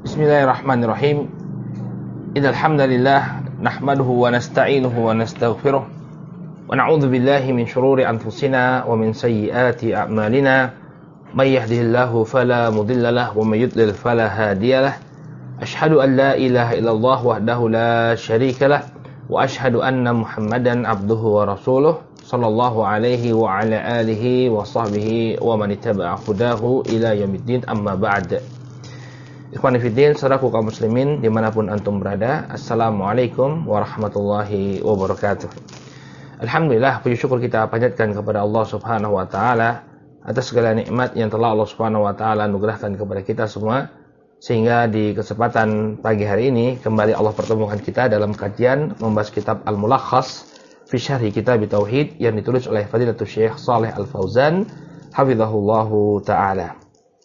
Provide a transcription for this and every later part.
Bismillahirrahmanirrahim. Innal hamdalillah nahmaduhu wa nasta'inuhu wa nastaghfiruh wa na'udzu billahi min shururi anfusina wa min sayyiati a'malina. May yahdihillahu fala mudilla lahu wa may yudlil fala hadiyalah. Asyhadu an la ilaha illallah wahdahu la syarikalah wa asyhadu anna Muhammadan abduhu wa rasuluh sallallahu alaihi wa ala alihi wa sahbihi wa man ittaba'a hudahu ila yaumiddin, amma ba'd. Ikhwani fiddin, saudaraku kaum muslimin dimanapun antum berada, assalamualaikum warahmatullahi wabarakatuh. Alhamdulillah, puji syukur kita panjatkan kepada Allah subhanahu wa ta'ala atas segala nikmat yang telah Allah subhanahu wa ta'ala anugerahkan kepada kita semua, sehingga di kesempatan pagi hari ini kembali Allah pertemukan kita dalam kajian membahas kitab Al-Mulakhas fi Syarhi Kitab Tauhid yang ditulis oleh Fadilatul Syekh Shalih Al-Fauzan hafizahullahu ta'ala.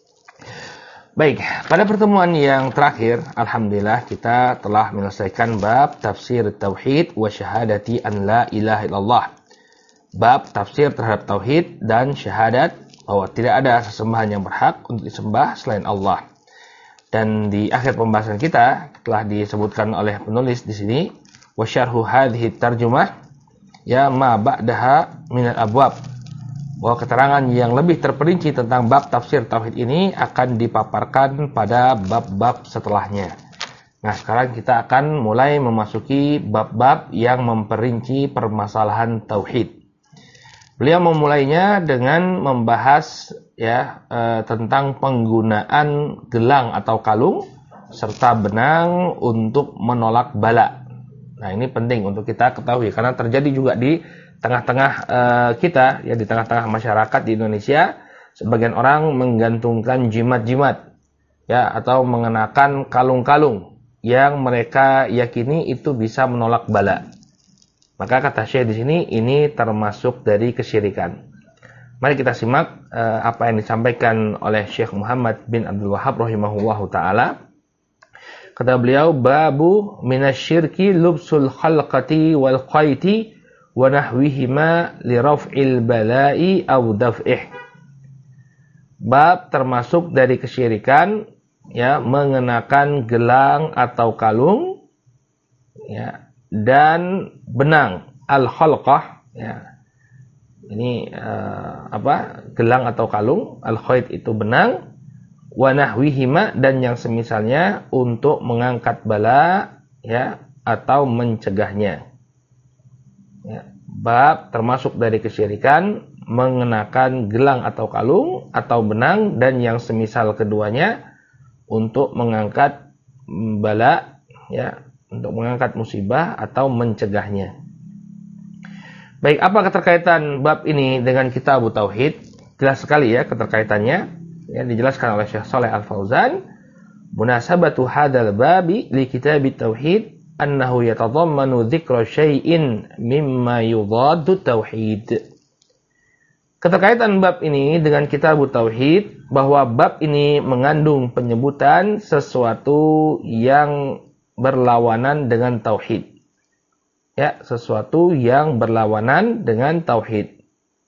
Baik, pada pertemuan yang terakhir, alhamdulillah kita telah menyelesaikan bab tafsir tauhid wa syahadati an la ilaha illallah. Bab tafsir terhadap tauhid dan syahadat bahwa tidak ada sesembahan yang berhak untuk disembah selain Allah. Dan di akhir pembahasan kita telah disebutkan oleh penulis di sini wa syarhu hadhihi tarjumah ya ma ba'daha minal abwab, bahwa keterangan yang lebih terperinci tentang bab tafsir tauhid ini akan dipaparkan pada bab-bab setelahnya. Nah, sekarang kita akan mulai memasuki bab-bab yang memperinci permasalahan tauhid. Beliau memulainya dengan membahas tentang penggunaan gelang atau kalung serta benang untuk menolak bala. Nah, ini penting untuk kita ketahui karena terjadi juga di tengah-tengah kita, ya, di tengah-tengah masyarakat di Indonesia, sebagian orang menggantungkan jimat-jimat, ya, atau mengenakan kalung-kalung yang mereka yakini itu bisa menolak bala. Maka kata Syekh di sini ini termasuk dari kesyirikan. Mari kita simak apa yang disampaikan oleh Syekh Muhammad bin Abdul Wahhab rahimahullahu taala. Kata beliau, babu minasyirki lubsul khalqati wal qaiti wa nahwihima li raf'il bala'i aw daf'ih. Bab termasuk dari kesyirikan, ya, mengenakan gelang atau kalung, ya, dan benang al-khalqah, ya. Ini gelang atau kalung, al-khait itu benang, wa nahwihima dan yang semisalnya untuk mengangkat bala, ya, atau mencegahnya. Ya, bab termasuk dari kesyirikan mengenakan gelang atau kalung atau benang dan yang semisal keduanya untuk mengangkat bala, ya, untuk mengangkat musibah atau mencegahnya. Baik, apa keterkaitan bab ini dengan kitab tauhid? Jelas sekali, ya, keterkaitannya, ya, dijelaskan oleh Syekh Shalih Al-Fauzan. Munasabatu hadzal babi li kitab tauhid annahu yatadammanu dzikra syai'in mimma yudaddu tauhid. Keterkaitan bab ini dengan kitab tauhid bahwa bab ini mengandung penyebutan sesuatu yang berlawanan dengan tauhid. Ya, sesuatu yang berlawanan dengan tauhid.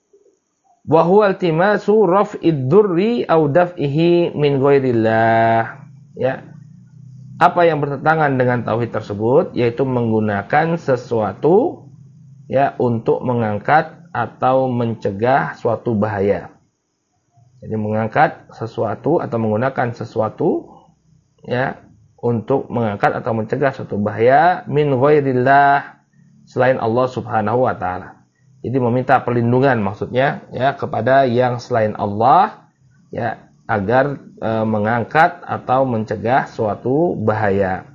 Wa huwa iltimasu raf'id durri aw daf'ihi min ghairillah. Ya. Apa yang bertentangan dengan tauhid tersebut yaitu menggunakan sesuatu, ya, untuk mengangkat atau mencegah suatu bahaya. Jadi mengangkat sesuatu atau menggunakan sesuatu, ya, untuk mengangkat atau mencegah suatu bahaya min ghairillah, selain Allah Subhanahu wa taala. Jadi meminta perlindungan maksudnya, ya, kepada yang selain Allah, ya, agar mengangkat atau mencegah suatu bahaya.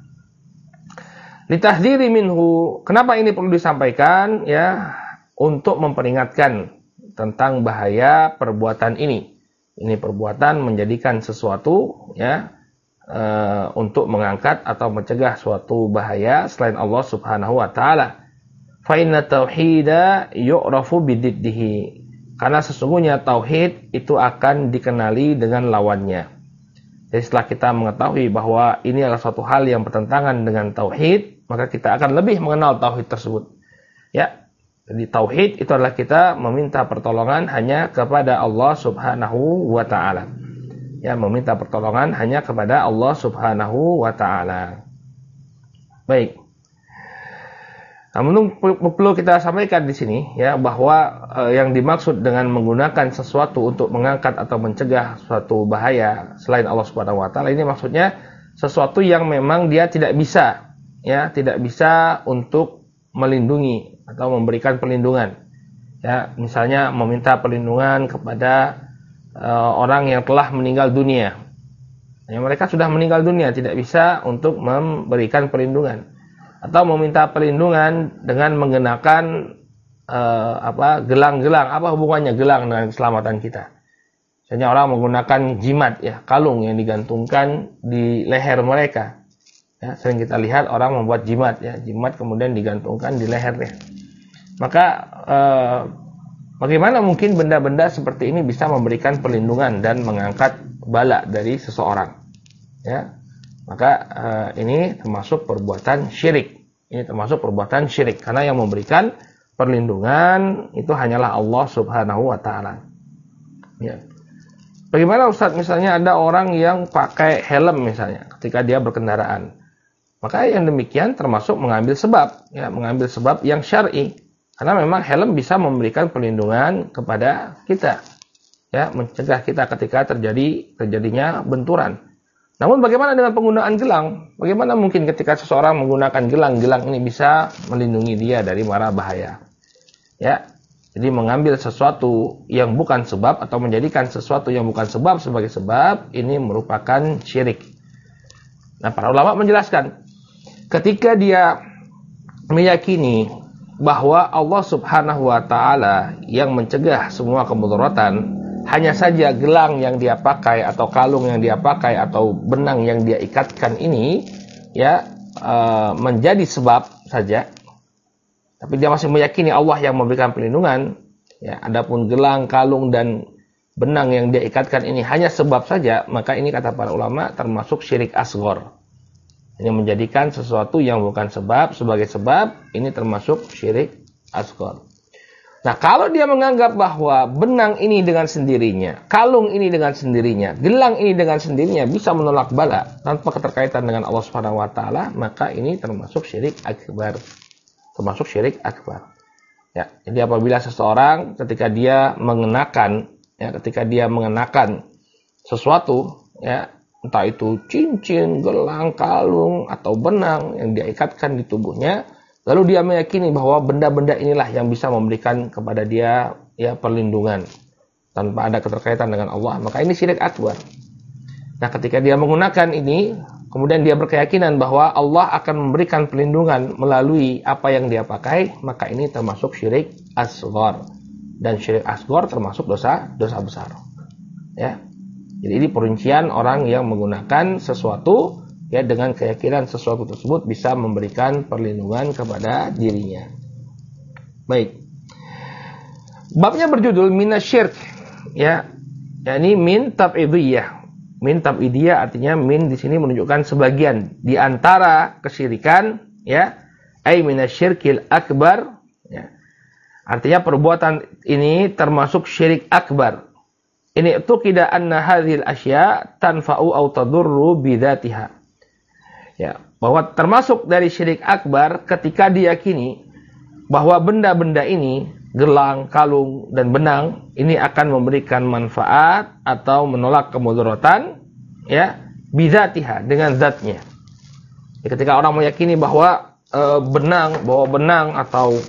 Litahdziri minhu. Kenapa ini perlu disampaikan? Ya, untuk memperingatkan tentang bahaya perbuatan ini. Ini perbuatan menjadikan sesuatu, ya, untuk mengangkat atau mencegah suatu bahaya selain Allah Subhanahu wa taala. Fa inna tauhida yu'rafu bididdihi. Karena sesungguhnya tauhid itu akan dikenali dengan lawannya. Jadi setelah kita mengetahui bahwa ini adalah suatu hal yang bertentangan dengan tauhid, maka kita akan lebih mengenal tauhid tersebut. Ya, jadi tauhid itu adalah kita meminta pertolongan hanya kepada Allah Subhanahu wa taala. Ya, meminta pertolongan hanya kepada Allah Subhanahu wa taala. Baik. Namun perlu kita sampaikan di sini ya bahwa yang dimaksud dengan menggunakan sesuatu untuk mengangkat atau mencegah suatu bahaya selain Allah Subhanahu wa taala, ini maksudnya sesuatu yang memang dia tidak bisa untuk melindungi atau memberikan perlindungan. Ya, misalnya meminta perlindungan kepada orang yang telah meninggal dunia. Ya, mereka sudah meninggal dunia, tidak bisa untuk memberikan perlindungan. Atau meminta perlindungan dengan mengenakan gelang-gelang. Apa hubungannya gelang dengan keselamatan kita? Misalnya orang menggunakan jimat, ya, kalung yang digantungkan di leher mereka. Ya, sering kita lihat orang membuat jimat, ya, jimat kemudian digantungkan di lehernya. Maka bagaimana mungkin benda-benda seperti ini bisa memberikan perlindungan dan mengangkat bala dari seseorang? Ya. Maka ini termasuk perbuatan syirik. Ini termasuk perbuatan syirik karena yang memberikan perlindungan itu hanyalah Allah Subhanahu wa taala. Ya. Bagaimana Ustaz, misalnya ada orang yang pakai helm misalnya ketika dia berkendaraan. Maka yang demikian termasuk mengambil sebab, ya, mengambil sebab yang syar'i. Karena memang helm bisa memberikan perlindungan kepada kita. Ya, mencegah kita ketika terjadinya benturan. Namun bagaimana dengan penggunaan gelang? Bagaimana mungkin ketika seseorang menggunakan gelang ini bisa melindungi dia dari mara bahaya? Ya, jadi mengambil sesuatu yang bukan sebab atau menjadikan sesuatu yang bukan sebab sebagai sebab ini merupakan syirik. Nah, para ulama menjelaskan, ketika dia meyakini bahwa Allah Subhanahu wa taala yang mencegah semua kemudaratan, hanya saja gelang yang dia pakai atau kalung yang dia pakai atau benang yang dia ikatkan ini ya menjadi sebab saja. Tapi dia masih meyakini Allah yang memberikan perlindungan. Ya, adapun gelang, kalung dan benang yang dia ikatkan ini hanya sebab saja, maka ini kata para ulama termasuk syirik asghar. Ini menjadikan sesuatu yang bukan sebab sebagai sebab, ini termasuk syirik asghar. Nah, kalau dia menganggap bahwa benang ini dengan sendirinya, kalung ini dengan sendirinya, gelang ini dengan sendirinya bisa menolak bala tanpa keterkaitan dengan Allah Subhanahu wa taala, maka ini termasuk syirik akbar. Termasuk syirik akbar. Ya, jadi apabila seseorang ketika dia mengenakan sesuatu, ya, entah itu cincin, gelang, kalung atau benang yang dia ikatkan di tubuhnya, lalu dia meyakini bahwa benda-benda inilah yang bisa memberikan kepada dia ya perlindungan tanpa ada keterkaitan dengan Allah, maka ini syirik akbar. Nah, ketika dia menggunakan ini, kemudian dia berkeyakinan bahwa Allah akan memberikan perlindungan melalui apa yang dia pakai, maka ini termasuk syirik asghar. Dan syirik asghar termasuk dosa besar. Ya. Jadi ini perincian orang yang menggunakan sesuatu ya dengan keyakinan sesuatu tersebut bisa memberikan perlindungan kepada dirinya. Baik. Babnya berjudul minasyirk, ya. Yakni min tab'idiyah. Min tab'idiyah artinya min di sini menunjukkan sebagian di antara kesyirikan, ya. Ai minasyirkil akbar, ya. Artinya perbuatan ini termasuk syirik akbar. Ini tuqida anna hadhil asya tanfa'u aw tadurru bidzatiha. Ya, bahwa termasuk dari syirik akbar ketika diyakini bahwa benda-benda ini, gelang, kalung, dan benang, ini akan memberikan manfaat atau menolak kemudaratan, ya, bidzatiha, dengan zatnya. Ya, ketika orang meyakini bahwa benang atau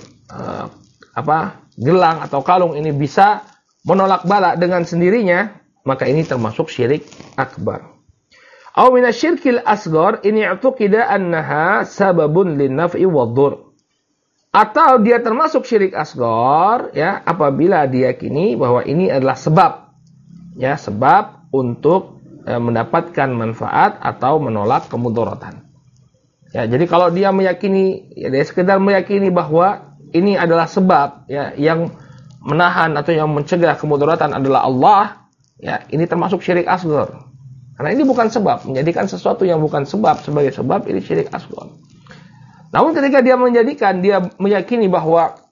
gelang atau kalung ini bisa menolak bala dengan sendirinya, maka ini termasuk syirik akbar. Aw minasyirkil asghar ini i'tuqida annaha sababun linnaf'i wadh-dhur. Atau dia termasuk syirik asghar ya apabila diyakini bahwa ini adalah sebab, ya, sebab untuk mendapatkan manfaat atau menolak kemudaratan. Ya, jadi kalau dia meyakini, ya, dia sekedar meyakini bahwa ini adalah sebab, ya, yang menahan atau yang mencegah kemudaratan adalah Allah, ya, ini termasuk syirik asghar. Karena ini bukan sebab, menjadikan sesuatu yang bukan sebab sebagai sebab, ini syirik asghar. Namun ketika dia meyakini bahwa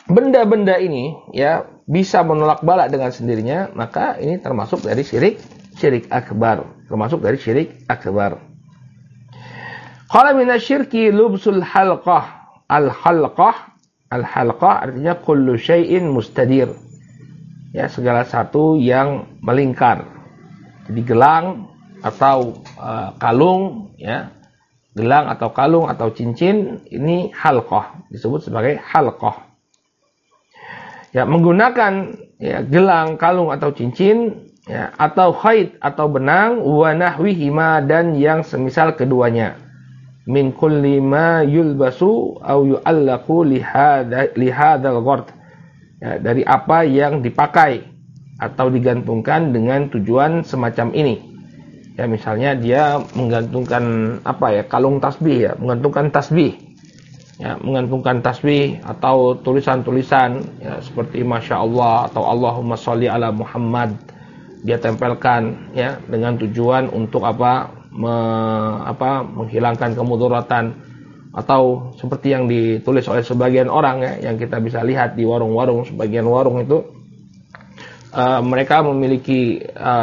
benda-benda ini, ya, bisa menolak bala dengan sendirinya, maka ini termasuk dari syirik syirik akbar, termasuk dari syirik akbar. Qala minasyirki lubsul halqah. Al-halqah artinya kullu syai'in mustadir. Ya, segala satu yang melingkar. Jadi gelang atau kalung, ya. Gelang atau kalung atau cincin ini halqah, disebut sebagai halqah. Ya, menggunakan ya gelang, kalung atau cincin, ya, atau khait atau benang, wa nahwihima dan yang semisal keduanya. Min kulli ma yulbasu aw yu'allaqu li hadzal ghard. Ya, dari apa yang dipakai atau digantungkan dengan tujuan semacam ini. Ya, misalnya dia menggantungkan kalung tasbih, ya, menggantungkan tasbih. Ya, menggantungkan tasbih atau tulisan-tulisan ya seperti Masya Allah atau Allahumma sholli ala Muhammad. Dia tempelkan ya dengan tujuan untuk menghilangkan kemudaratan, atau seperti yang ditulis oleh sebagian orang ya, yang kita bisa lihat di warung-warung. Sebagian warung itu mereka memiliki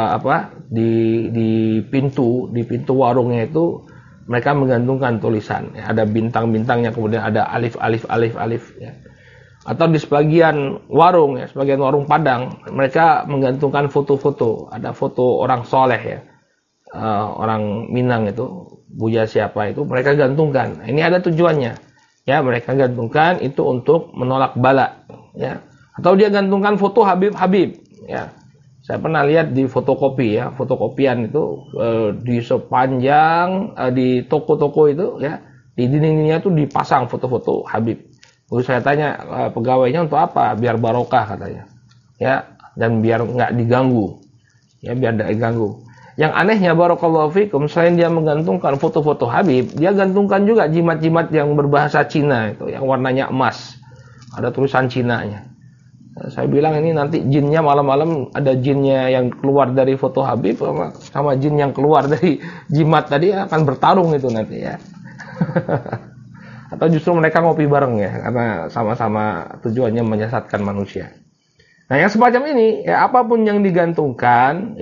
di pintu warungnya itu mereka menggantungkan tulisan ya, ada bintang-bintangnya, kemudian ada alif ya. Atau di sebagian warung ya, sebagian warung Padang, mereka menggantungkan foto-foto, ada foto orang soleh ya, orang Minang itu, Buya siapa itu, mereka gantungkan. Ini ada tujuannya ya, mereka gantungkan itu untuk menolak bala ya. Atau dia gantungkan foto Habib ya. Saya pernah lihat di fotokopi ya, fotokopian itu di sepanjang di toko-toko itu ya, di dinding-dindingnya itu dipasang foto-foto Habib. Lalu saya tanya pegawainya untuk apa? Biar barokah katanya. Ya, dan biar nggak diganggu. Ya, biar nggak diganggu. Yang anehnya barakallahu fikum, selain dia menggantungkan foto-foto Habib, dia gantungkan juga jimat-jimat yang berbahasa Cina itu, yang warnanya emas. Ada tulisan Cinanya. Saya bilang ini nanti jinnya malam-malam ada jinnya yang keluar dari foto Habib sama jin yang keluar dari jimat tadi akan bertarung itu nanti ya. Atau justru mereka ngopi bareng ya, karena sama-sama tujuannya menyesatkan manusia. Nah, yang semacam ini ya, apapun yang digantungkan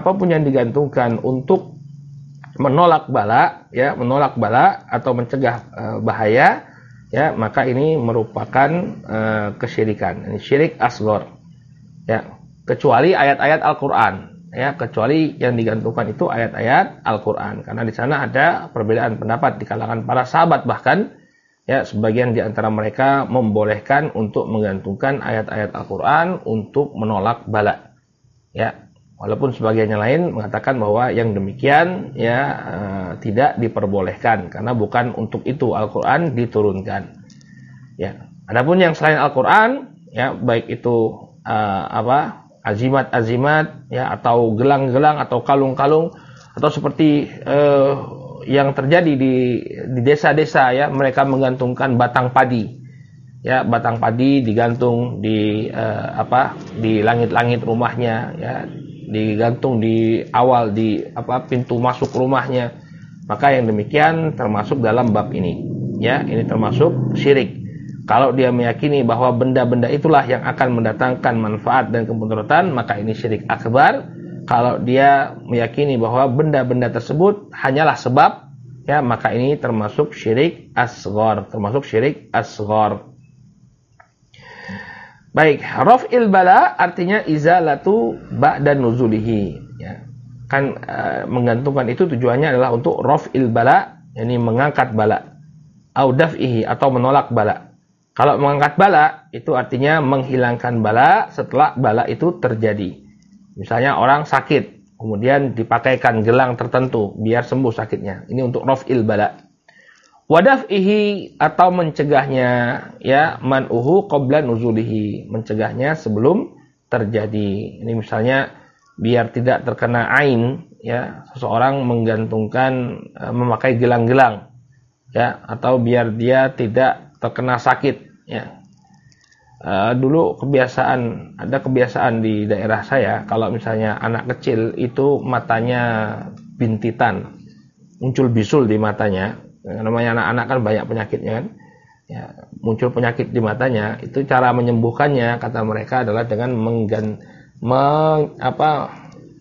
untuk menolak bala atau mencegah bahaya ya, maka ini merupakan kesyirikan. Ini syirik asghar. Ya, kecuali ayat-ayat Al-Qur'an. Ya, kecuali yang digantungkan itu ayat-ayat Al-Qur'an. Karena di sana ada perbedaan pendapat di kalangan para sahabat, bahkan ya sebagian di antara mereka membolehkan untuk menggantungkan ayat-ayat Al-Qur'an untuk menolak bala. Ya, walaupun sebagian yang lain mengatakan bahwa yang demikian ya tidak diperbolehkan karena bukan untuk itu Al-Qur'an diturunkan. Ya, adapun yang selain Al-Qur'an ya, baik itu azimat-azimat ya, atau gelang-gelang atau kalung-kalung, atau seperti yang terjadi di desa-desa ya, mereka menggantungkan batang padi. Ya, batang padi digantung di langit-langit rumahnya ya, digantung di awal di pintu masuk rumahnya. Maka yang demikian termasuk dalam bab ini. Ya, ini termasuk syirik. Kalau dia meyakini bahwa benda-benda itulah yang akan mendatangkan manfaat dan kemudaratan, maka ini syirik akbar. Kalau dia meyakini bahwa benda-benda tersebut hanyalah sebab, ya, maka ini termasuk syirik asghar, Baik, raf'il bala artinya izalatu ba'da nuzulihi. Ya. Kan menggantungkan itu tujuannya adalah untuk raf'il bala, yakni mengangkat bala. Au daf'ihi atau menolak bala. Kalau mengangkat bala itu artinya menghilangkan bala setelah bala itu terjadi. Misalnya orang sakit, kemudian dipakaikan gelang tertentu biar sembuh sakitnya. Ini untuk raf'il bala. Wadaf'ihi atau mencegahnya, ya, man'uhu qabla nuzulihi, mencegahnya sebelum terjadi. Ini misalnya biar tidak terkena ain, ya, seseorang menggantungkan memakai gelang-gelang, ya, atau biar dia tidak terkena sakit, ya. Dulu ada kebiasaan di daerah saya, kalau misalnya anak kecil itu matanya bintitan, muncul bisul di matanya. Namanya anak-anak kan banyak penyakitnya kan, ya, muncul penyakit di matanya. Itu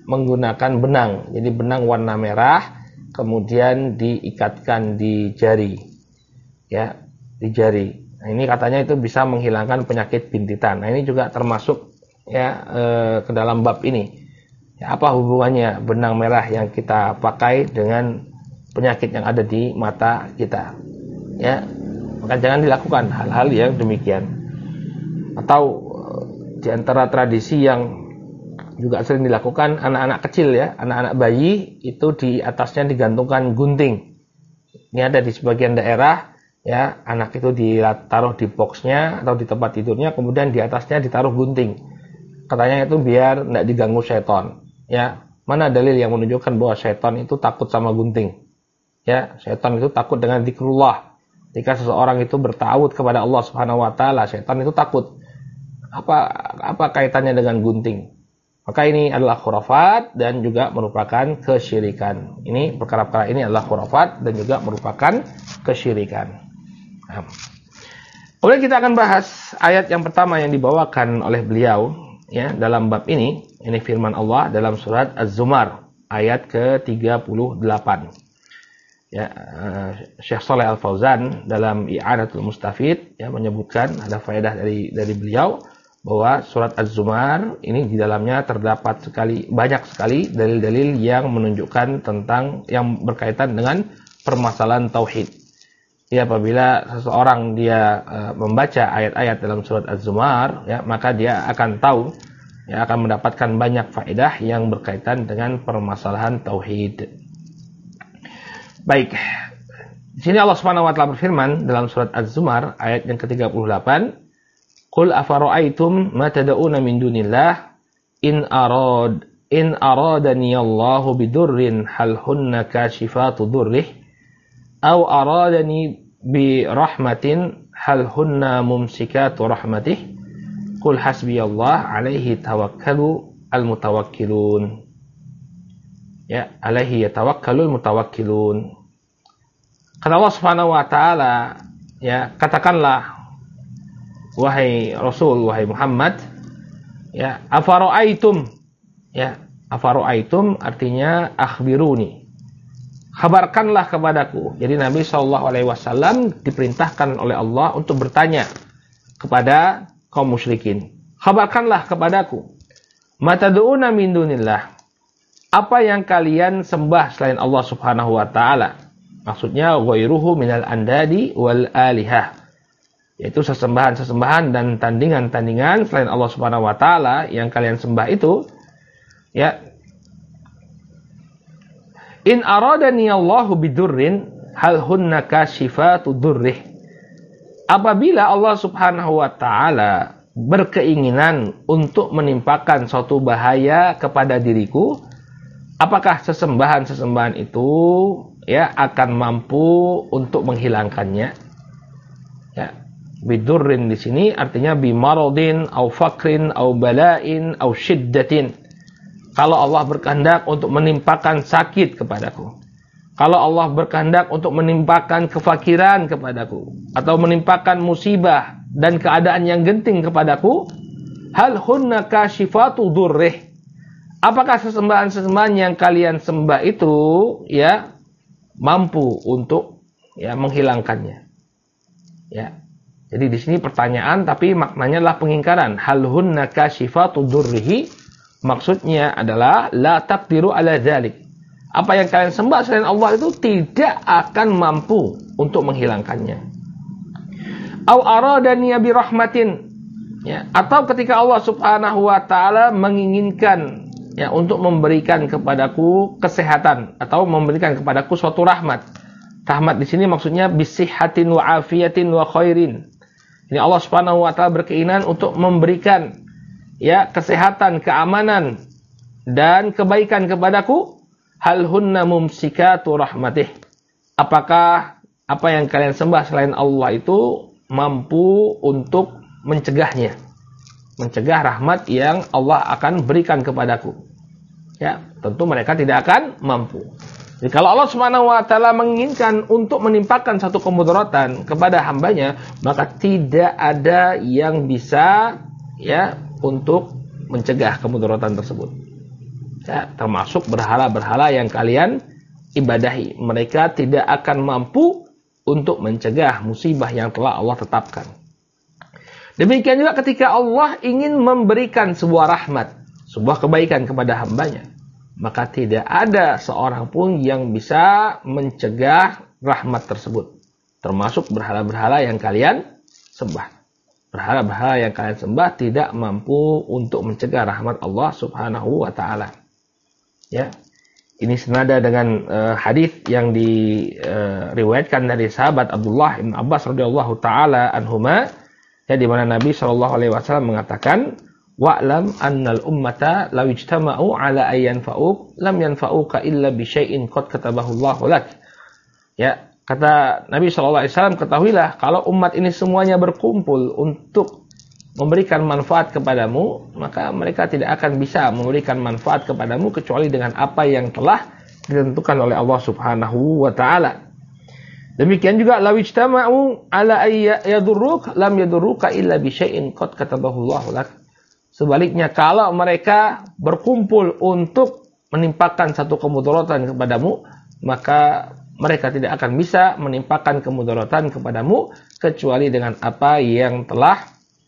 menggunakan benang. Jadi benang warna merah kemudian diikatkan di jari. Ya, di jari. Nah, ini katanya itu bisa menghilangkan penyakit bintitan. Nah, ini juga termasuk ya ke dalam bab ini. Ya, apa hubungannya benang merah yang kita pakai dengan penyakit yang ada di mata kita? Ya, maka jangan dilakukan hal-hal yang demikian. Atau di antara tradisi yang juga sering dilakukan anak-anak kecil ya, anak-anak bayi itu di atasnya digantungkan gunting. Ini ada di sebagian daerah ya, anak itu ditaruh di boxnya atau di tempat tidurnya, kemudian di atasnya ditaruh gunting. Katanya itu biar tidak diganggu setan. Ya, mana dalil yang menunjukkan bahwa setan itu takut sama gunting? Ya, setan itu takut dengan zikrullah. Jika seseorang itu bertawud kepada Allah Subhanahu wa taala, setan itu takut. Apa kaitannya dengan gunting? Maka ini adalah khurafat dan juga merupakan kesyirikan. Ini perkara-perkara ini adalah khurafat dan juga merupakan kesyirikan. Nah. Kemudian kita akan bahas ayat yang pertama yang dibawakan oleh beliau ya dalam bab ini. Ini firman Allah dalam surat Az-Zumar ayat ke-38. Ya, Syekh Shalih Al-Fauzan dalam I'anatul Mustafid ya menyebutkan ada faedah dari beliau bahwa surat Az-Zumar ini di dalamnya terdapat banyak sekali dalil-dalil yang menunjukkan tentang yang berkaitan dengan permasalahan tauhid. Ya, apabila seseorang dia membaca ayat-ayat dalam surat Az-Zumar ya, maka dia akan tahu ya, akan mendapatkan banyak faedah yang berkaitan dengan permasalahan tauhid. Baik, di sini Allah Subhanahu wa taala berfirman dalam surat Az-Zumar ayat yang ke-38, "Qul afara'aytum ma tad'una min dunillah in aradani Allahu bidurrin hal hunna kashifatu durrih aw aradani bi rahmatin hal hunna mumsikatu rahmatih qul hasbiyallah alaihi tawakkalu al-mutawakkilun." Ya, alaihi yatawakkalul mutawakkilun. Kata Allah Subhanahu wa taala, ya, katakanlah wahai Rasul, wahai Muhammad, ya, afara'aitum. Ya, afara'aitum artinya akhbiruni. Kabarkanlah kepadaku. Jadi Nabi SAW diperintahkan oleh Allah untuk bertanya kepada kaum musyrikin. Kabarkanlah kepadaku. Matad'una min dunillah. Apa yang kalian sembah selain Allah Subhanahu wa taala? Maksudnya ghairuhu minal andadi wal alihah. Yaitu sesembahan-sesembahan dan tandingan-tandingan selain Allah Subhanahu wa taala yang kalian sembah itu ya. In aradani Allahu bidurrin hal hunna kashifatu durrih. Apabila Allah Subhanahu wa taala berkeinginan untuk menimpakan suatu bahaya kepada diriku, apakah sesembahan-sesembahan itu ya akan mampu untuk menghilangkannya? Ya, bidurrin di sini artinya bimaradin au fakrin au bala'in au syiddatin. Kalau Allah berkehendak untuk menimpakan sakit kepadaku, kalau Allah berkehendak untuk menimpakan kefakiran kepadaku atau menimpakan musibah dan keadaan yang genting kepadaku, hal hunna kashifatu durrih. Apakah sesembahan-sesembahan yang kalian sembah itu ya mampu untuk ya menghilangkannya? Ya. Jadi di sini pertanyaan tapi maknanya adalah pengingkaran. Hal hunna kashifatu durrihi, maksudnya adalah la taqdiru ala dzalik. Apa yang kalian sembah selain Allah itu tidak akan mampu untuk menghilangkannya. Au aradani bi rahmatin. Ya, atau ketika Allah Subhanahu wa taala menginginkan ya untuk memberikan kepadaku kesehatan atau memberikan kepadaku suatu rahmat. Rahmat di sini maksudnya bisihhatin wa afiyatin wa khairin. Ini Allah Subhanahu wa taala berkeinginan untuk memberikan ya kesehatan, keamanan dan kebaikan kepadaku. Hal hunna mumsikatu rahmatih. Apakah apa yang kalian sembah selain Allah itu mampu untuk mencegahnya? Mencegah rahmat yang Allah akan berikan kepadaku. Ya, tentu mereka tidak akan mampu. Jadi kalau Allah Subhanahu wa taala menginginkan untuk menimpakan satu kemudaratan kepada hambanya, maka tidak ada yang bisa ya untuk mencegah kemudaratan tersebut. Ya, termasuk berhala-berhala yang kalian ibadahi. Mereka tidak akan mampu untuk mencegah musibah yang telah Allah tetapkan. Demikian juga ketika Allah ingin memberikan sebuah rahmat, sebuah kebaikan kepada hambanya, maka tidak ada seorang pun yang bisa mencegah rahmat tersebut. Termasuk berhala-berhala yang kalian sembah. Berhala-berhala yang kalian sembah tidak mampu untuk mencegah rahmat Allah Subhanahu wa taala. Ya. Ini senada dengan hadis yang diriwayatkan dari sahabat Abdullah bin Abbas radhiyallahu taala anhuma, ya, di mana Nabi sallallahu alaihi wasallam mengatakan, wa'lam annal ummata law ijtama'u ala ayyan fa'uk lam yanfa'uka illa bi syai'in qad katabahu Allahu lak. Ya, kata Nabi sallallahu alaihi wasallam, ketahuilah kalau umat ini semuanya berkumpul untuk memberikan manfaat kepadamu, maka mereka tidak akan bisa memberikan manfaat kepadamu kecuali dengan apa yang telah ditentukan oleh Allah Subhanahu wa taala. Demikian juga law ijtama'u ala yadurruk lam yadurruka illa bi syai'in qad katabahu Allahu lak. Sebaliknya, kalau mereka berkumpul untuk menimpakan satu kemudaratan kepadamu, maka mereka tidak akan bisa menimpakan kemudaratan kepadamu kecuali dengan apa yang telah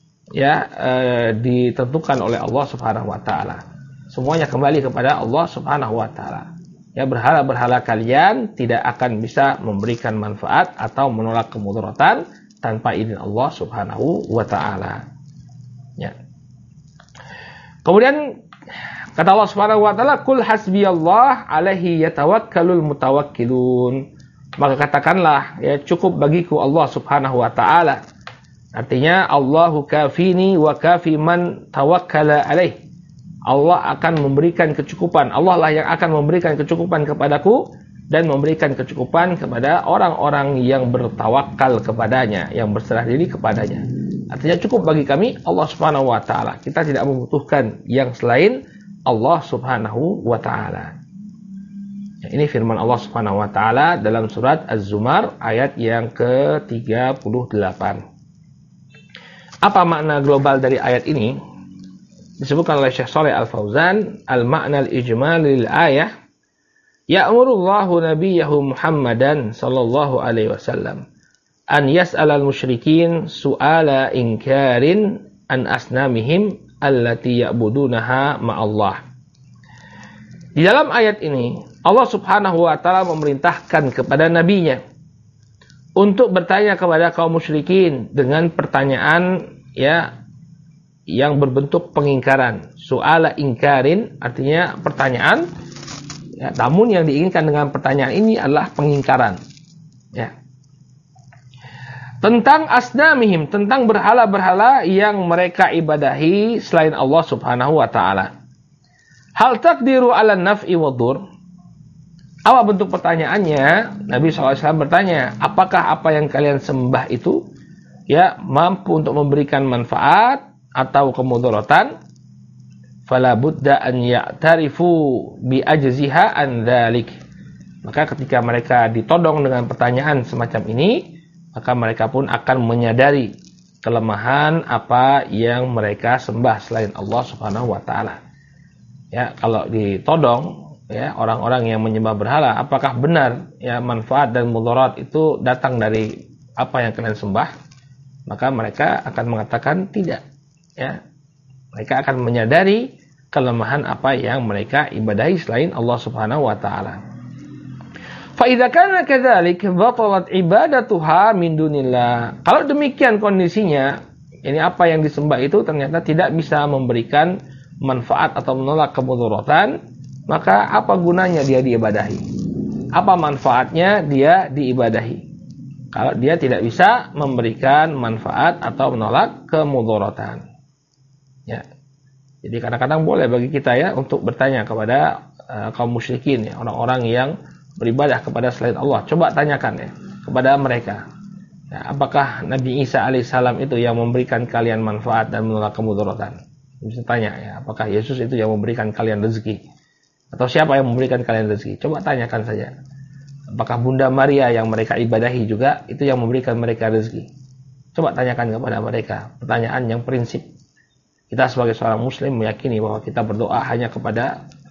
ditentukan oleh Allah Subhanahu wa taala. Semuanya kembali kepada Allah Subhanahu wa taala. Ya, berhala-berhala kalian tidak akan bisa memberikan manfaat atau menolak kemudaratan tanpa izin Allah Subhanahu wa taala. Ya. Kemudian kata Allah Subhanahu wa taala, "Qul hasbiyallah alaihi yatawakkalul mutawakkilun." Maka katakanlah, ya, cukup bagiku Allah Subhanahu wa taala. Artinya Allahu kafini wa kafi man tawakkala alaih. Allah akan memberikan kecukupan. Allah lah yang akan memberikan kecukupan kepadaku dan memberikan kecukupan kepada orang-orang yang bertawakal kepadanya, yang berserah diri kepadanya. Artinya cukup bagi kami Allah Subhanahu wa taala. Kita tidak membutuhkan yang selain Allah Subhanahu wa taala. Ini firman Allah Subhanahu wa taala dalam surat Az-Zumar ayat yang ke-38. Apa makna global dari ayat ini? Disebutkan oleh Syekh Shalih Al-Fauzan, al-ma'na al-ijmal lil ayah, ya'murullahu nabiyahu Muhammadan sallallahu alaihi wasallam an yas'alal musyrikin su'ala inkarin an asnamihim allati ya'budunaha ma'allah. Di dalam ayat ini Allah Subhanahu wa taala memerintahkan kepada nabinya untuk bertanya kepada kaum musyrikin dengan pertanyaan, ya, yang berbentuk pengingkaran. Su'ala ingkarin artinya pertanyaan, ya, namun yang diinginkan dengan pertanyaan ini adalah pengingkaran, ya, tentang asnamihim, tentang berhala-berhala yang mereka ibadahi selain Allah Subhanahu wa taala. Hal taqdiru 'ala naf'i wa dhur. Apa bentuk pertanyaannya? Nabi SAW bertanya, apakah apa yang kalian sembah itu, ya, mampu untuk memberikan manfaat atau kemudaratan? Fala budda an ya'tarifu bi ajziha an dzalik. Maka ketika mereka ditodong dengan pertanyaan semacam ini, maka mereka pun akan menyadari kelemahan apa yang mereka sembah selain Allah Subhanahu wa taala. Ya, kalau ditodong, ya, orang-orang yang menyembah berhala, apakah benar, ya, manfaat dan mudarat itu datang dari apa yang kalian sembah? Maka mereka akan mengatakan tidak. Ya, mereka akan menyadari kelemahan apa yang mereka ibadahi selain Allah Subhanahu wa taala. Fa idza kana kadzalik batalat ibadatuha min dunillah. Kalau demikian kondisinya, ini apa yang disembah itu ternyata tidak bisa memberikan manfaat atau menolak kemudaratan, maka apa gunanya dia diibadahi? Apa manfaatnya dia diibadahi kalau dia tidak bisa memberikan manfaat atau menolak kemudaratan? Ya. Jadi kadang-kadang boleh bagi kita, ya, untuk bertanya kepada kaum musyrikin, ya, orang-orang yang beribadah kepada selain Allah. Coba tanyakan, ya, kepada mereka, ya, apakah Nabi Isa alaihissalam itu yang memberikan kalian manfaat dan menolak kemudaratan? Bisa tanya, ya, apakah Yesus itu yang memberikan kalian rezeki? Atau siapa yang memberikan kalian rezeki? Coba tanyakan saja. Apakah Bunda Maria yang mereka ibadahi juga itu yang memberikan mereka rezeki? Coba tanyakan kepada mereka. Pertanyaan yang prinsip. Kita sebagai seorang muslim meyakini bahwa kita berdoa hanya kepada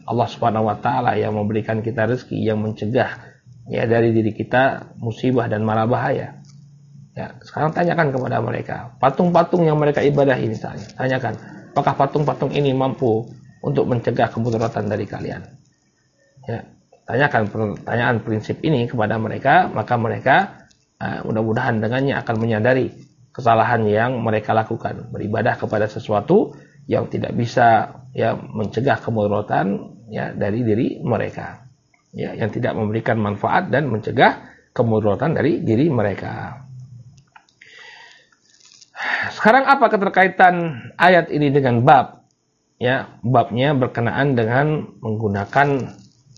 Allah Subhanahu wa taala yang memberikan kita rezeki, yang mencegah ya dari diri kita musibah dan mara bahaya. Ya, sekarang tanyakan kepada mereka, patung-patung yang mereka ibadahi misalnya, tanyakan, apakah patung-patung ini mampu untuk mencegah kemudaratan dari kalian? Ya, tanyakan pertanyaan prinsip ini kepada mereka, maka mereka mudah-mudahan dengannya akan menyadari kesalahan yang mereka lakukan, beribadah kepada sesuatu yang tidak bisa ya mencegah kemudaratan ya dari diri mereka. Ya, yang tidak memberikan manfaat dan mencegah kemudaratan dari diri mereka. Sekarang apa keterkaitan ayat ini dengan bab? Ya, babnya berkenaan dengan menggunakan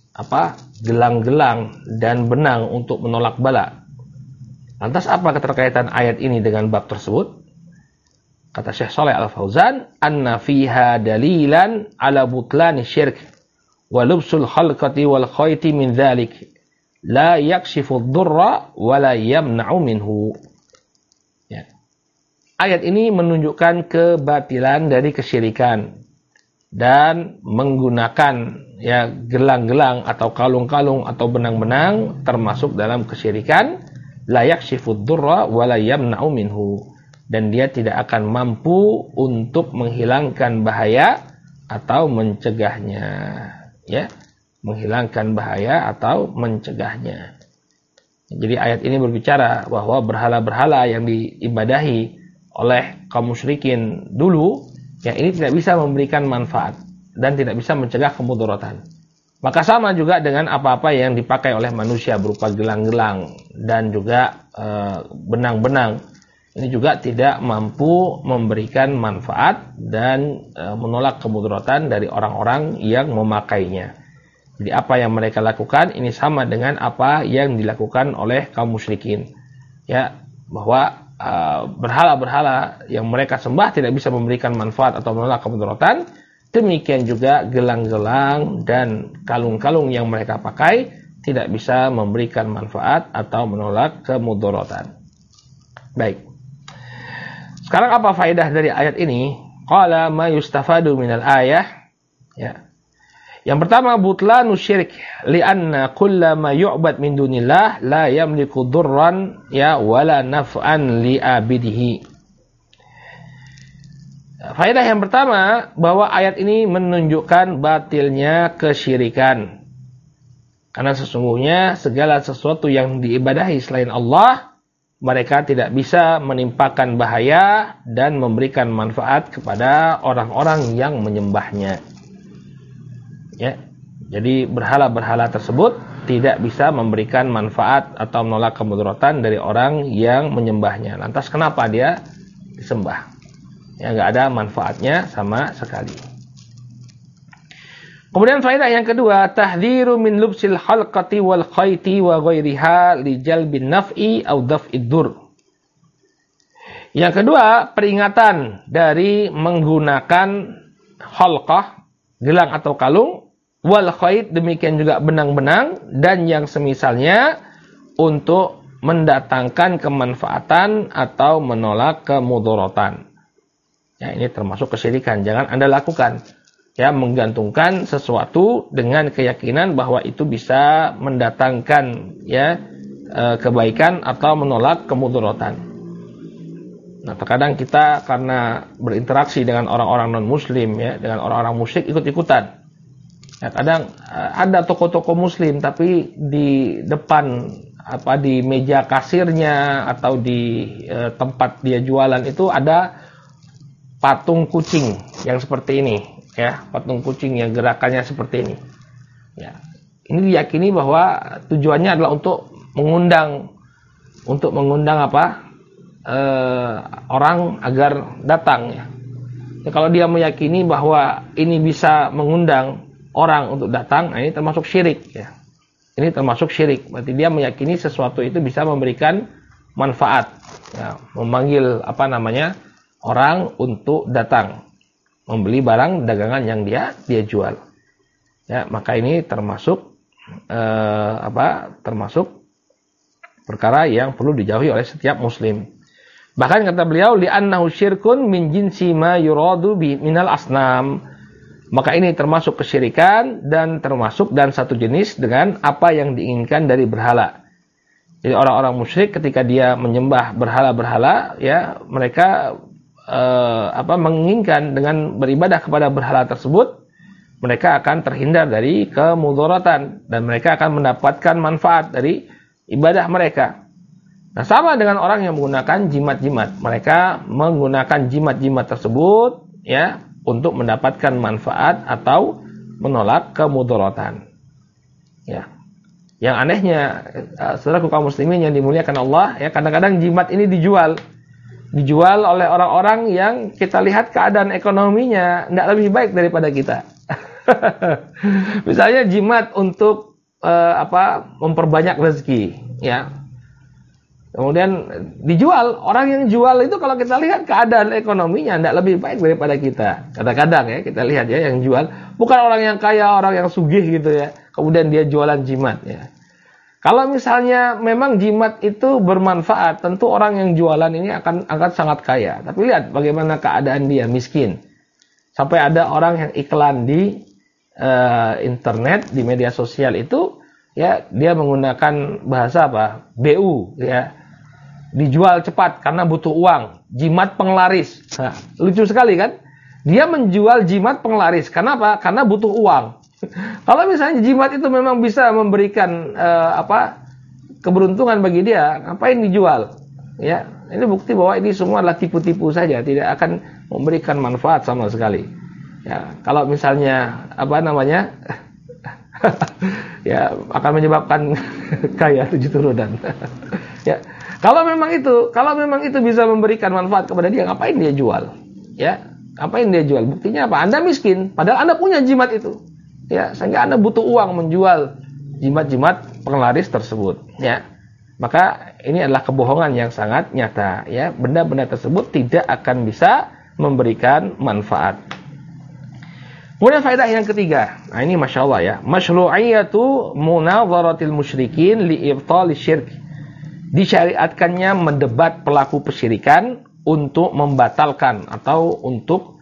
gelang-gelang dan benang untuk menolak bala. Lantas apa keterkaitan ayat ini dengan bab tersebut? Kata Syekh Shalih Al-Fauzan, anna fiha dalilan ala butlani syirk wa lubsul khalqati wal khayti min dzalik la yakshifu ad-durra wa la yamna'u minhu. Ya. Ayat ini menunjukkan kebatilan dari kesyirikan dan menggunakan ya gelang-gelang atau kalung-kalung atau benang-benang termasuk dalam kesyirikan, la yakshifu ad-durra wa la yamna'u minhu, dan dia tidak akan mampu untuk menghilangkan bahaya atau mencegahnya, ya, menghilangkan bahaya atau mencegahnya. Jadi ayat ini berbicara bahwa berhala-berhala yang diibadahi oleh kaum musyrikin dulu, ya, ini tidak bisa memberikan manfaat dan tidak bisa mencegah kemudaratan. Maka sama juga dengan apa-apa yang dipakai oleh manusia berupa gelang-gelang dan juga benang-benang. Ini juga tidak mampu memberikan manfaat dan menolak kemudaratan dari orang-orang yang memakainya. Jadi apa yang mereka lakukan ini sama dengan apa yang dilakukan oleh kaum musyrikin. Ya, bahwa berhala-berhala yang mereka sembah tidak bisa memberikan manfaat atau menolak kemudaratan. Demikian juga gelang-gelang dan kalung-kalung yang mereka pakai tidak bisa memberikan manfaat atau menolak kemudaratan. Baik. Sekarang apa faedah dari ayat ini? Qala ma yustafadu minal ayah. Ya. Yang pertama, butlanu syirik, li'anna kulla ma yu'bad min dunillah la yamliku durran ya wala naf'an li'abidihi. Faedah yang pertama, bahwa ayat ini menunjukkan batilnya kesyirikan. Karena sesungguhnya segala sesuatu yang diibadahi selain Allah, mereka tidak bisa menimpakan bahaya dan memberikan manfaat kepada orang-orang yang menyembahnya. Ya. Jadi berhala-berhala tersebut tidak bisa memberikan manfaat atau menolak kemudaratan dari orang yang menyembahnya. Lantas kenapa dia disembah? Ya, nggak ada manfaatnya sama sekali. Kemudian faedah yang kedua, tahdhiru min lubsil halqati wal khayti wa ghairiha li jalbin naf'i aw daf'id dur. Yang kedua, peringatan dari menggunakan halqah, gelang atau kalung, wal khayt, demikian juga benang-benang dan yang semisalnya untuk mendatangkan kemanfaatan atau menolak kemudaratan. Ya, ini termasuk kesyirikan, jangan Anda lakukan. Ya, menggantungkan sesuatu dengan keyakinan bahwa itu bisa mendatangkan ya kebaikan atau menolak kemudaratan. Nah, terkadang kita karena berinteraksi dengan orang-orang non-muslim ya, dengan orang-orang musyrik ikut-ikutan. Ya, kadang ada toko-toko muslim tapi di depan di meja kasirnya atau di tempat dia jualan itu ada patung kucing yang seperti ini. Ya, patung kucing yang gerakannya seperti ini. Ya, ini diyakini bahwa tujuannya adalah untuk mengundang orang agar datang. Ya. Ya, kalau dia meyakini bahwa ini bisa mengundang orang untuk datang, nah ini termasuk syirik. Ya. Ini termasuk syirik. Berarti dia meyakini sesuatu itu bisa memberikan manfaat. Ya, memanggil orang untuk datang. Membeli barang dagangan yang dia jual. Ya, maka ini termasuk perkara yang perlu dijauhi oleh setiap muslim. Bahkan kata beliau, li'annahu syirkun min jinsi ma yuradu bi minal asnam. Maka ini termasuk kesyirikan dan satu jenis dengan apa yang diinginkan dari berhala. Jadi orang-orang musyrik ketika dia menyembah berhala-berhala, ya mereka menginginkan dengan beribadah kepada berhala tersebut, mereka akan terhindar dari kemudaratan dan mereka akan mendapatkan manfaat dari ibadah mereka. Nah, sama dengan orang yang menggunakan jimat-jimat. Mereka menggunakan jimat-jimat tersebut ya untuk mendapatkan manfaat atau menolak kemudaratan. Ya. Yang anehnya, saudaraku kaum muslimin yang dimuliakan Allah, ya kadang-kadang jimat ini dijual oleh orang-orang yang kita lihat keadaan ekonominya tidak lebih baik daripada kita. Misalnya jimat untuk memperbanyak rezeki, ya. Kemudian dijual, orang yang jual itu kalau kita lihat keadaan ekonominya tidak lebih baik daripada kita. Kadang-kadang ya kita lihat ya yang jual bukan orang yang kaya, orang yang sugih gitu ya. Kemudian dia jualan jimat ya. Kalau misalnya memang jimat itu bermanfaat, tentu orang yang jualan ini akan sangat kaya. Tapi lihat bagaimana keadaan dia miskin. Sampai ada orang yang iklan di internet, di media sosial itu ya dia menggunakan bahasa apa? BU ya. Dijual cepat karena butuh uang. Jimat penglaris. Nah, lucu sekali kan? Dia menjual jimat penglaris. Kenapa? Karena butuh uang. Kalau misalnya jimat itu memang bisa memberikan keberuntungan bagi dia, ngapain dijual? Ya, ini bukti bahwa ini semua adalah tipu-tipu saja, tidak akan memberikan manfaat sama sekali. Ya, kalau misalnya ya akan menyebabkan kaya 7 turunan. Ya. Kalau memang itu bisa memberikan manfaat kepada dia, ngapain dia jual? Ya, ngapain dia jual? Buktinya apa? Anda miskin, padahal Anda punya jimat itu. Ya, sehingga Anda butuh uang menjual jimat-jimat penglaris tersebut, ya. Maka ini adalah kebohongan yang sangat nyata, ya. Benda-benda tersebut tidak akan bisa memberikan manfaat. Kemudian faedah yang ketiga. Nah, ini Masya Allah ya. Masyru'iyatu munadharatil musyrikin li'ibtali syirk. Disyariatkannya mendebat pelaku kesyirikan untuk membatalkan atau untuk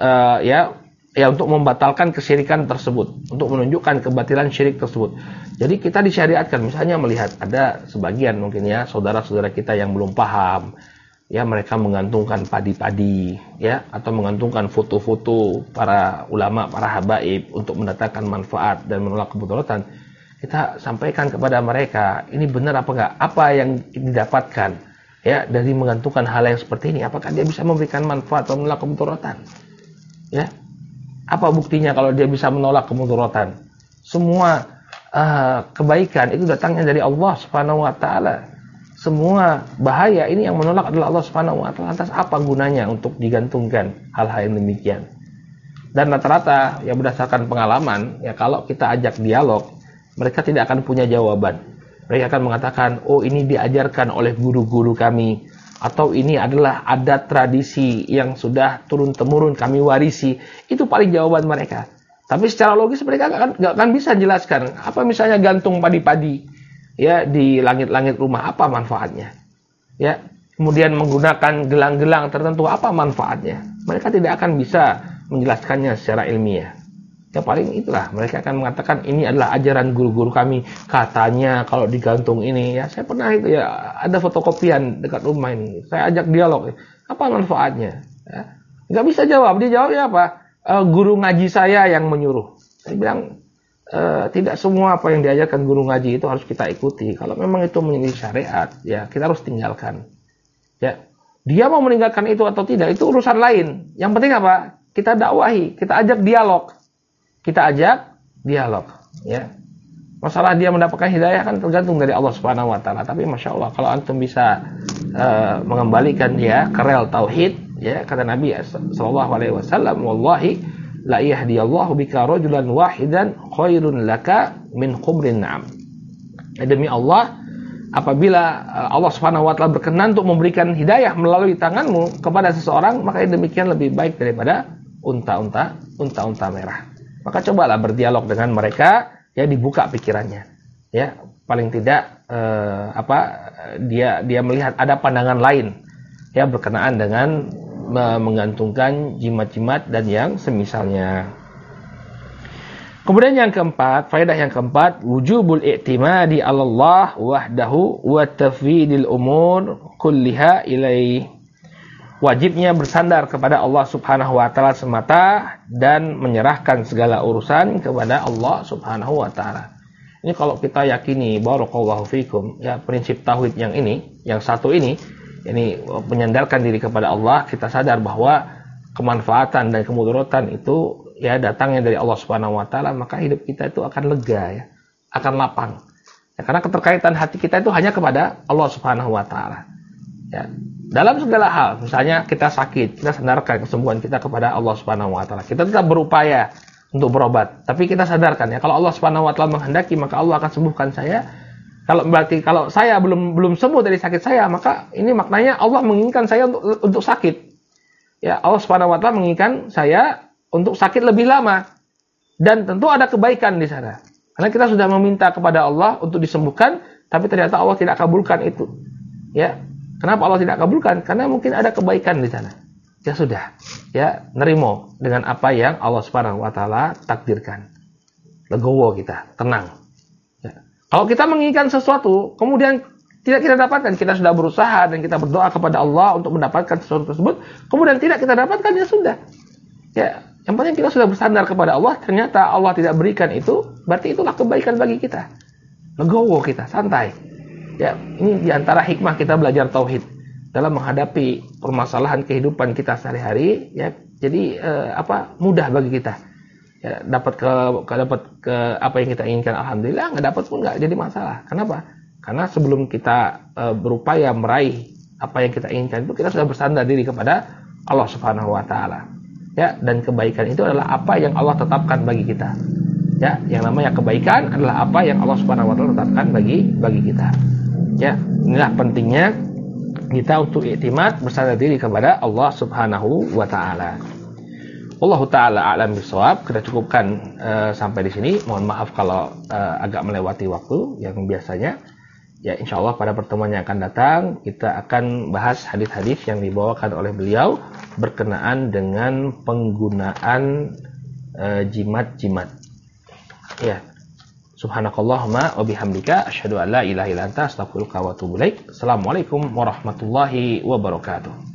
untuk membatalkan kesyirikan tersebut, untuk menunjukkan kebatilan syirik tersebut. Jadi kita disyariatkan, misalnya melihat ada sebagian mungkin ya saudara-saudara kita yang belum paham, ya mereka menggantungkan padi-padi, ya atau menggantungkan foto-foto para ulama, para habaib untuk mendatangkan manfaat dan menolak kemudaratan. Kita sampaikan kepada mereka, ini benar apa enggak? Apa yang didapatkan ya dari menggantungkan hal yang seperti ini? Apakah dia bisa memberikan manfaat atau menolak kemudaratan? Ya. Apa buktinya kalau dia bisa menolak kemudaratan? Semua kebaikan itu datangnya dari Allah Subhanahu wa taala. Semua bahaya ini yang menolak adalah Allah Subhanahu wa taala. Lantas apa gunanya untuk digantungkan hal-hal yang demikian? Dan rata-rata ya berdasarkan pengalaman, ya kalau kita ajak dialog, mereka tidak akan punya jawaban. Mereka akan mengatakan, oh ini diajarkan oleh guru-guru kami, atau ini adalah adat tradisi yang sudah turun-temurun kami warisi. Itu paling jawaban mereka. Tapi secara logis mereka nggak akan bisa jelaskan. Apa misalnya gantung padi-padi ya di langit-langit rumah, apa manfaatnya? Ya, kemudian menggunakan gelang-gelang tertentu, apa manfaatnya? Mereka tidak akan bisa menjelaskannya secara ilmiah. Ya paling itulah, mereka akan mengatakan ini adalah ajaran guru-guru kami. Katanya kalau digantung ini, ya saya pernah itu ya ada fotokopian dekat rumah ini. Saya ajak dialog, apa manfaatnya? Ya, nggak bisa jawab. Dia jawabnya apa? Guru ngaji saya yang menyuruh. Saya bilang tidak semua apa yang diajarkan guru ngaji itu harus kita ikuti. Kalau memang itu menjadi syariat, ya kita harus tinggalkan. Ya, dia mau meninggalkan itu atau tidak itu urusan lain. Yang penting apa? Kita dakwahi, kita ajak dialog. Ya. Masalah dia mendapatkan hidayah kan tergantung dari Allah Subhanahu wa taala. Tapi Masya Allah kalau antum bisa mengembalikan dia ke rel tauhid, ya kata Nabi sallallahu alaihi wasallam, wallahi la yahdiyallahu bika rajulan wahidan khairun laka min khumrin na'am. Demi Allah, apabila Allah Subhanahu wa taala berkenan untuk memberikan hidayah melalui tanganmu kepada seseorang, maka demikian lebih baik daripada unta-unta merah. Maka cobalah berdialog dengan mereka, ya dibuka pikirannya. Ya, paling tidak dia melihat ada pandangan lain ya berkenaan dengan menggantungkan jimat-jimat dan yang semisalnya. Kemudian yang keempat, faedah yang keempat, wujubul i'timadi 'ala Allah wahdahu wa tafwidil umur kulliha ilaih. Wajibnya bersandar kepada Allah Subhanahu wa taala semata dan menyerahkan segala urusan kepada Allah Subhanahu wa taala. Ini kalau kita yakini barakallahu fikum, ya prinsip tauhid yang ini, yang satu ini menyandarkan diri kepada Allah, kita sadar bahwa kemanfaatan dan kemudaratan itu ya datangnya dari Allah Subhanahu wa taala, maka hidup kita itu akan lega ya, akan lapang. Ya, karena keterkaitan hati kita itu hanya kepada Allah Subhanahu wa taala. Ya, dalam segala hal, misalnya kita sakit, kita sandarkan kesembuhan kita kepada Allah Subhanahu wa taala. Kita tetap berupaya untuk berobat, tapi kita sadarkan ya, kalau Allah Subhanahu wa taala menghendaki, maka Allah akan sembuhkan saya. Kalau saya belum sembuh dari sakit saya, maka ini maknanya Allah menginginkan saya untuk sakit. Ya, Allah Subhanahu wa taala menginginkan saya untuk sakit lebih lama. Dan tentu ada kebaikan di sana. Karena kita sudah meminta kepada Allah untuk disembuhkan, tapi ternyata Allah tidak kabulkan itu. Ya. Kenapa Allah tidak kabulkan? Karena mungkin ada kebaikan di sana. Ya sudah, ya nerimo dengan apa yang Allah Subhanahu wa taala takdirkan. Legowo kita, tenang. Ya. Kalau kita menginginkan sesuatu, kemudian tidak kita dapatkan, kita sudah berusaha dan kita berdoa kepada Allah untuk mendapatkan sesuatu tersebut, kemudian tidak kita dapatkan, ya sudah. Ya, yang penting kita sudah bersandar kepada Allah, ternyata Allah tidak berikan itu, berarti itulah kebaikan bagi kita. Legowo kita, santai. Ya, ini diantara hikmah kita belajar tauhid dalam menghadapi permasalahan kehidupan kita sehari-hari, ya. Jadi mudah bagi kita. Ya, dapat ke apa yang kita inginkan, alhamdulillah, nggak dapat pun nggak jadi masalah. Kenapa? Karena sebelum kita berupaya meraih apa yang kita inginkan itu, kita sudah bersandar diri kepada Allah Subhanahu wa taala. Ya, dan kebaikan itu adalah apa yang Allah tetapkan bagi kita. Ya, yang namanya kebaikan adalah apa yang Allah Subhanahu wa taala tetapkan bagi kita. Ya, inilah pentingnya kita untuk iktimad, bersandar diri kepada Allah Subhanahu wa taala. Wallahu taala a'lam bishawab. Kita cukupkan sampai di sini. Mohon maaf kalau agak melewati waktu yang biasanya. Ya, insyaallah pada pertemuan yang akan datang kita akan bahas hadis-hadis yang dibawakan oleh beliau berkenaan dengan penggunaan jimat-jimat. Ya. Subhanakallahumma wa bihamdika asyhadu an la ilaha illa anta astaghfiruka wa atubu ilaik. Assalamualaikum warahmatullahi wabarakatuh.